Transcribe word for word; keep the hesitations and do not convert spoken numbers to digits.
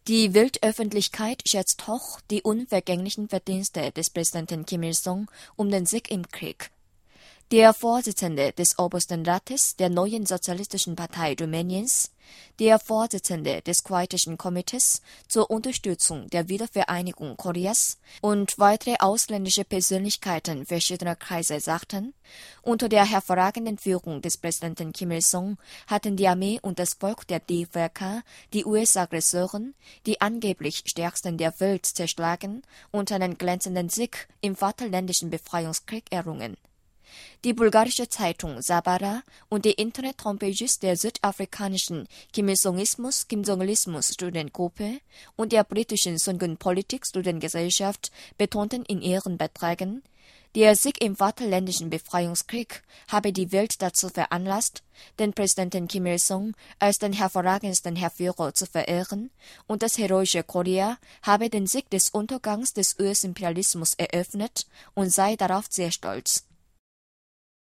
Die Weltöffentlichkeit schätzt hoch die unvergänglichen Verdienste des Präsidenten Kim Il-sung um den Sieg im Krieg. Der Vorsitzende des Obersten Rates der neuen Sozialistischen Partei Rumäniens, der Vorsitzende des Kroatischen Komitees zur Unterstützung der Wiedervereinigung Koreas und weitere ausländische Persönlichkeiten verschiedener Kreise sagten, unter der hervorragenden Führung des Präsidenten Kim Il-sung hatten die Armee und das Volk der D V R K die U S-Aggressoren, die angeblich stärksten der Welt, zerschlagen und einen glänzenden Sieg im Vaterländischen Befreiungskrieg errungen. Die bulgarische Zeitung Sabara und die Internet-Homepages der südafrikanischen Kim-Il-sungismus, Kim-Jong-ilismus-Studiengruppe und der britischen Sungun-Politik-Studiengesellschaft betonten in ihren Beiträgen, der Sieg im Vaterländischen Befreiungskrieg habe die Welt dazu veranlasst, den Präsidenten Kim Il-sung als den hervorragendsten Heerführer zu verehren, und das heroische Korea habe den Sieg des Untergangs des U S-Imperialismus eröffnet und sei darauf sehr stolz.